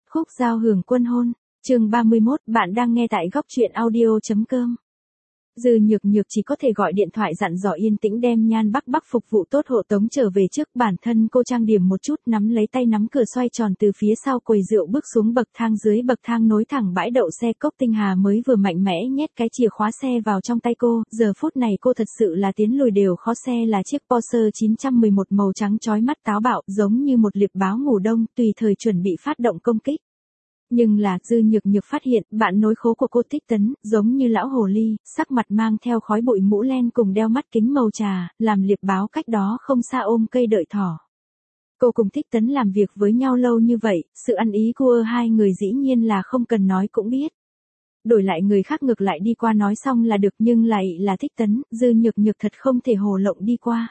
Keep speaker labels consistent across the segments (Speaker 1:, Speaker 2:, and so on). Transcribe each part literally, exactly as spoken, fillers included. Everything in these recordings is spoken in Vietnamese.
Speaker 1: Khúc giao hưởng quân hôn, chương ba mươi mốt, bạn đang nghe tại góc truyện audio.com. Dư Nhược Nhược chỉ có thể gọi điện thoại dặn dò yên tĩnh đem Nhan Bắc Bắc phục vụ tốt hộ tống trở về trước, bản thân cô trang điểm một chút, nắm lấy tay nắm cửa xoay tròn từ phía sau quầy rượu bước xuống bậc thang, dưới bậc thang nối thẳng bãi đậu xe. Cốc Tinh Hà mới vừa mạnh mẽ nhét cái chìa khóa xe vào trong tay cô, giờ phút này cô thật sự là tiến lùi đều khó, xe là chiếc Porsche chín một một màu trắng chói mắt táo bạo, giống như một liệp báo ngủ đông, tùy thời chuẩn bị phát động công kích. Nhưng là, Dư Nhược Nhược phát hiện, bạn nối khố của cô Thích Tấn, giống như lão hồ ly, sắc mặt mang theo khói bụi, mũ len cùng đeo mắt kính màu trà, làm liệp báo cách đó không xa ôm cây đợi thỏ. Cô cùng Thích Tấn làm việc với nhau lâu như vậy, sự ăn ý của hai người dĩ nhiên là không cần nói cũng biết. Đổi lại người khác ngược lại đi qua nói xong là được, nhưng lại là Thích Tấn, Dư Nhược Nhược thật không thể hồ lộng đi qua.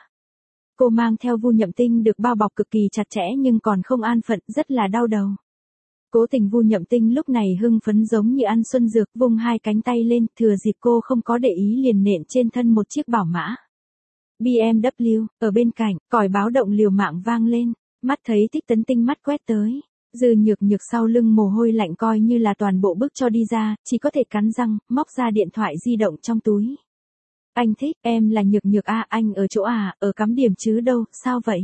Speaker 1: Cô mang theo Vu Nhậm Tinh được bao bọc cực kỳ chặt chẽ nhưng còn không an phận, rất là đau đầu. Cố Tình Vu Nhậm Tinh lúc này hưng phấn giống như ăn xuân dược, vung hai cánh tay lên, thừa dịp cô không có để ý liền nện trên thân một chiếc bảo mã bê em vê, ở bên cạnh, còi báo động liều mạng vang lên, mắt thấy Thích Tấn tinh mắt quét tới. Dư Nhược Nhược sau lưng mồ hôi lạnh coi như là toàn bộ bước cho đi ra, chỉ có thể cắn răng, móc ra điện thoại di động trong túi. Anh Thích, em là Nhược Nhược à, anh ở chỗ à, ở cắm điểm chứ đâu, sao vậy?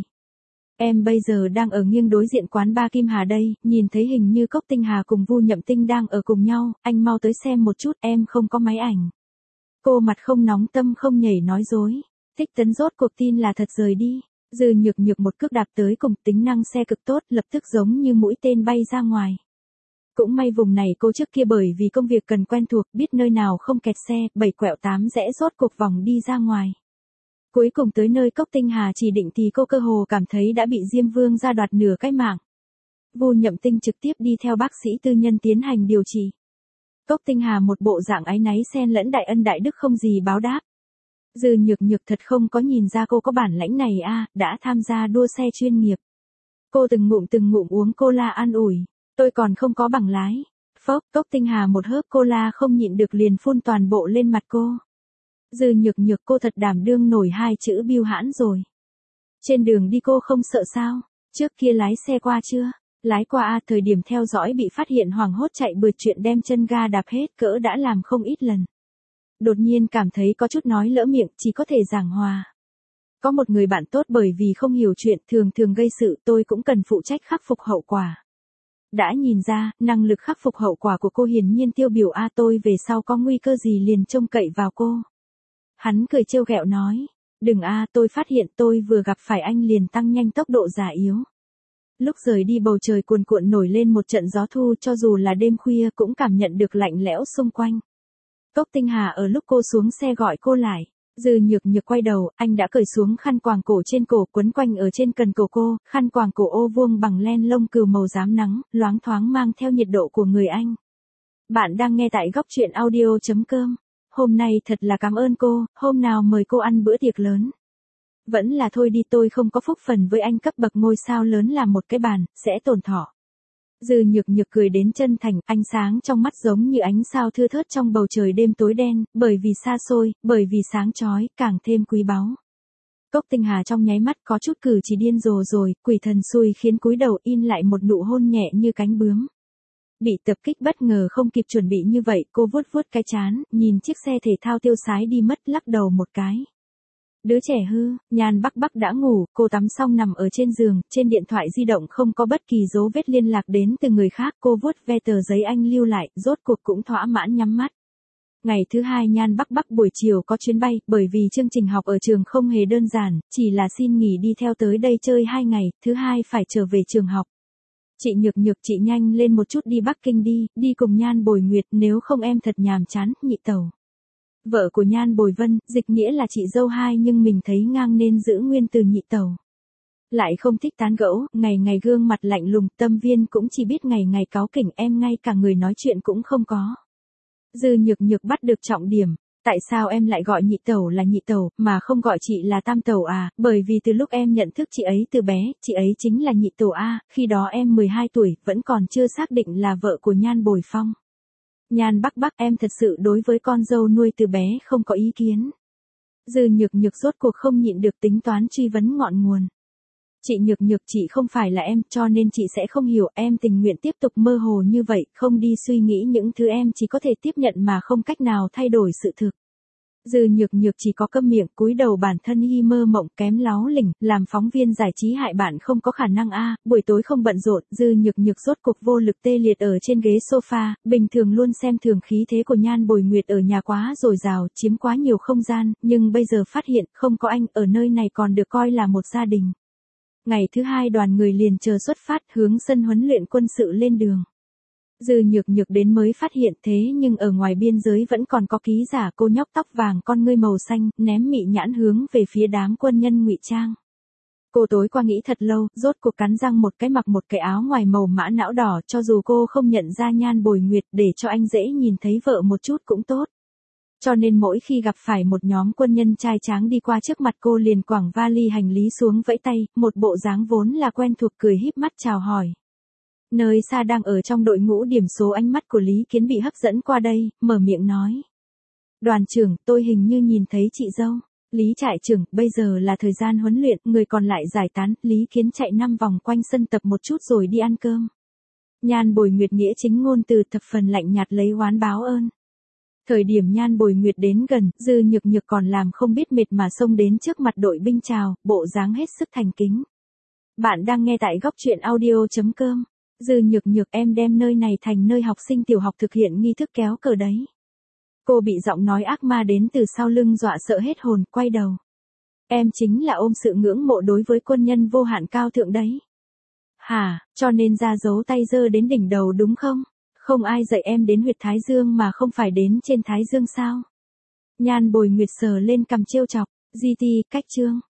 Speaker 1: Em bây giờ đang ở nghiêng đối diện quán ba Kim Hà đây, nhìn thấy hình như Cốc Tinh Hà cùng Vu Nhậm Tinh đang ở cùng nhau, anh mau tới xem một chút, em không có máy ảnh. Cô mặt không nóng tâm không nhảy nói dối. Thích Tấn rốt cuộc tin là thật rời đi. Dư Nhược Nhược một cước đạp tới cùng, tính năng xe cực tốt, lập tức giống như mũi tên bay ra ngoài. Cũng may vùng này cô trước kia bởi vì công việc cần quen thuộc, biết nơi nào không kẹt xe, bảy quẹo tám rẽ rốt cuộc vòng đi ra ngoài. Cuối cùng tới nơi Cốc Tinh Hà chỉ định thì cô cơ hồ cảm thấy đã bị Diêm Vương ra đoạt nửa cái mạng. Vu Nhậm Tinh trực tiếp đi theo bác sĩ tư nhân tiến hành điều trị. Cốc Tinh Hà một bộ dạng áy náy xen lẫn đại ân đại đức không gì báo đáp. Dư Nhược Nhược thật không có nhìn ra cô có bản lãnh này a, à, đã tham gia đua xe chuyên nghiệp. Cô từng ngụm từng ngụm uống cola an ủi, tôi còn không có bằng lái. Phốc, Cốc Tinh Hà một hớp cola không nhịn được liền phun toàn bộ lên mặt cô. Dư Nhược Nhược cô thật đảm đương nổi hai chữ bưu hãn rồi. Trên đường đi cô không sợ sao? Trước kia lái xe qua chưa? Lái qua a, thời điểm theo dõi bị phát hiện hoảng hốt chạy bừa, chuyện đem chân ga đạp hết cỡ đã làm không ít lần. Đột nhiên cảm thấy có chút nói lỡ miệng, chỉ có thể giảng hòa. Có một người bạn tốt bởi vì không hiểu chuyện thường thường gây sự, tôi cũng cần phụ trách khắc phục hậu quả. Đã nhìn ra, năng lực khắc phục hậu quả của cô hiển nhiên tiêu biểu a, tôi về sau có nguy cơ gì liền trông cậy vào cô. Hắn cười trêu ghẹo nói, đừng a, tôi phát hiện tôi vừa gặp phải anh liền tăng nhanh tốc độ già yếu. Lúc rời đi bầu trời cuồn cuộn nổi lên một trận gió thu, cho dù là đêm khuya cũng cảm nhận được lạnh lẽo xung quanh. Cốc Tinh Hà ở lúc cô xuống xe gọi cô lại. Dư Nhược Nhược quay đầu, anh đã cởi xuống khăn quàng cổ trên cổ quấn quanh ở trên cần cổ cô, khăn quàng cổ ô vuông bằng len lông cừu màu rám nắng, loáng thoáng mang theo nhiệt độ của người anh. Bạn đang nghe tại góc truyện audio.com. Hôm nay thật là cảm ơn cô, hôm nào mời cô ăn bữa tiệc lớn. Vẫn là thôi đi, tôi không có phúc phần với anh, cấp bậc ngôi sao lớn làm một cái bàn, sẽ tổn thọ. Dư Nhược Nhược cười đến chân thành, ánh sáng trong mắt giống như ánh sao thưa thớt trong bầu trời đêm tối đen, bởi vì xa xôi, bởi vì sáng chói, càng thêm quý báu. Cốc Tinh Hà trong nháy mắt có chút cử chỉ điên rồ rồi, quỷ thần xui khiến cúi đầu in lại một nụ hôn nhẹ như cánh bướm. Bị tập kích bất ngờ không kịp chuẩn bị như vậy, cô vuốt vuốt cái trán, nhìn chiếc xe thể thao tiêu sái đi mất, lắc đầu một cái. Đứa trẻ hư, Nhan Bắc Bắc đã ngủ, cô tắm xong nằm ở trên giường, trên điện thoại di động không có bất kỳ dấu vết liên lạc đến từ người khác, cô vuốt ve tờ giấy anh lưu lại, rốt cuộc cũng thỏa mãn nhắm mắt. Ngày thứ hai Nhan Bắc Bắc buổi chiều có chuyến bay, bởi vì chương trình học ở trường không hề đơn giản, chỉ là xin nghỉ đi theo tới đây chơi hai ngày, thứ hai phải trở về trường học. Chị Nhược Nhược, chị nhanh lên một chút đi Bắc Kinh đi, đi cùng Nhan Bồi Nguyệt, nếu không em thật nhàm chán, Nhị Tẩu. Vợ của Nhan Bồi Vân, dịch nghĩa là chị dâu hai nhưng mình thấy ngang nên giữ nguyên từ Nhị Tẩu. Lại không thích tán gẫu, ngày ngày gương mặt lạnh lùng, Tâm Viên cũng chỉ biết ngày ngày cáu kỉnh em, ngay cả người nói chuyện cũng không có. Dư Nhược Nhược bắt được trọng điểm. Tại sao em lại gọi Nhị Tẩu là Nhị Tẩu, mà không gọi chị là Tam Tẩu à? Bởi vì từ lúc em nhận thức chị ấy từ bé, chị ấy chính là Nhị Tẩu a, khi đó em mười hai tuổi, vẫn còn chưa xác định là vợ của Nhan Bồi Phong. Nhan Bắc Bắc, em thật sự đối với con dâu nuôi từ bé không có ý kiến. Dư Nhược Nhược rốt cuộc không nhịn được tính toán truy vấn ngọn nguồn. Chị Nhược Nhược, chị không phải là em, cho nên chị sẽ không hiểu, em tình nguyện tiếp tục mơ hồ như vậy, không đi suy nghĩ những thứ em chỉ có thể tiếp nhận mà không cách nào thay đổi sự thực. Dư Nhược Nhược chỉ có câm miệng, cúi đầu bản thân hi mơ mộng, kém láo lỉnh, làm phóng viên giải trí hại bạn không có khả năng a. Buổi tối không bận rộn, Dư Nhược Nhược rốt cục vô lực tê liệt ở trên ghế sofa, bình thường luôn xem thường khí thế của Nhan Bồi Nguyệt ở nhà quá dồi dào, chiếm quá nhiều không gian, nhưng bây giờ phát hiện không có anh ở nơi này còn được coi là một gia đình. Ngày thứ hai đoàn người liền chờ xuất phát hướng sân huấn luyện quân sự lên đường. Dư Nhược Nhược đến mới phát hiện thế nhưng ở ngoài biên giới vẫn còn có ký giả cô nhóc tóc vàng con ngươi màu xanh, ném mị nhãn hướng về phía đám quân nhân ngụy trang. Cô tối qua nghĩ thật lâu, rốt cuộc cắn răng một cái mặc một cái áo ngoài màu mã não đỏ, cho dù cô không nhận ra Nhan Bồi Nguyệt để cho anh dễ nhìn thấy vợ một chút cũng tốt. Cho nên mỗi khi gặp phải một nhóm quân nhân trai tráng đi qua trước mặt cô liền quẳng vali hành lý xuống vẫy tay, một bộ dáng vốn là quen thuộc cười híp mắt chào hỏi. Nơi xa đang ở trong đội ngũ điểm số ánh mắt của Lý Kiến bị hấp dẫn qua đây, mở miệng nói. Đoàn trưởng, tôi hình như nhìn thấy chị dâu. Lý trại trưởng, bây giờ là thời gian huấn luyện, người còn lại giải tán, Lý Kiến chạy năm vòng quanh sân tập một chút rồi đi ăn cơm. Nhan Bồi Nguyệt nghĩa chính ngôn từ thập phần lạnh nhạt lấy oán báo ơn. Thời điểm Nhan Bồi Nguyệt đến gần, Dư Nhược Nhược còn làm không biết mệt mà xông đến trước mặt đội binh chào, bộ dáng hết sức thành kính. Bạn đang nghe tại góc truyện audio chấm com. Dư Nhược Nhược, em đem nơi này thành nơi học sinh tiểu học thực hiện nghi thức kéo cờ đấy. Cô bị giọng nói ác ma đến từ sau lưng dọa sợ hết hồn, quay đầu. Em chính là ôm sự ngưỡng mộ đối với quân nhân vô hạn cao thượng đấy. Hả, cho nên ra dấu tay giơ đến đỉnh đầu đúng không? Không ai dạy em đến huyệt thái dương mà không phải đến trên thái dương sao? Nhan Bồi Nguyệt sờ lên cằm trêu chọc, gi ti, cách chương.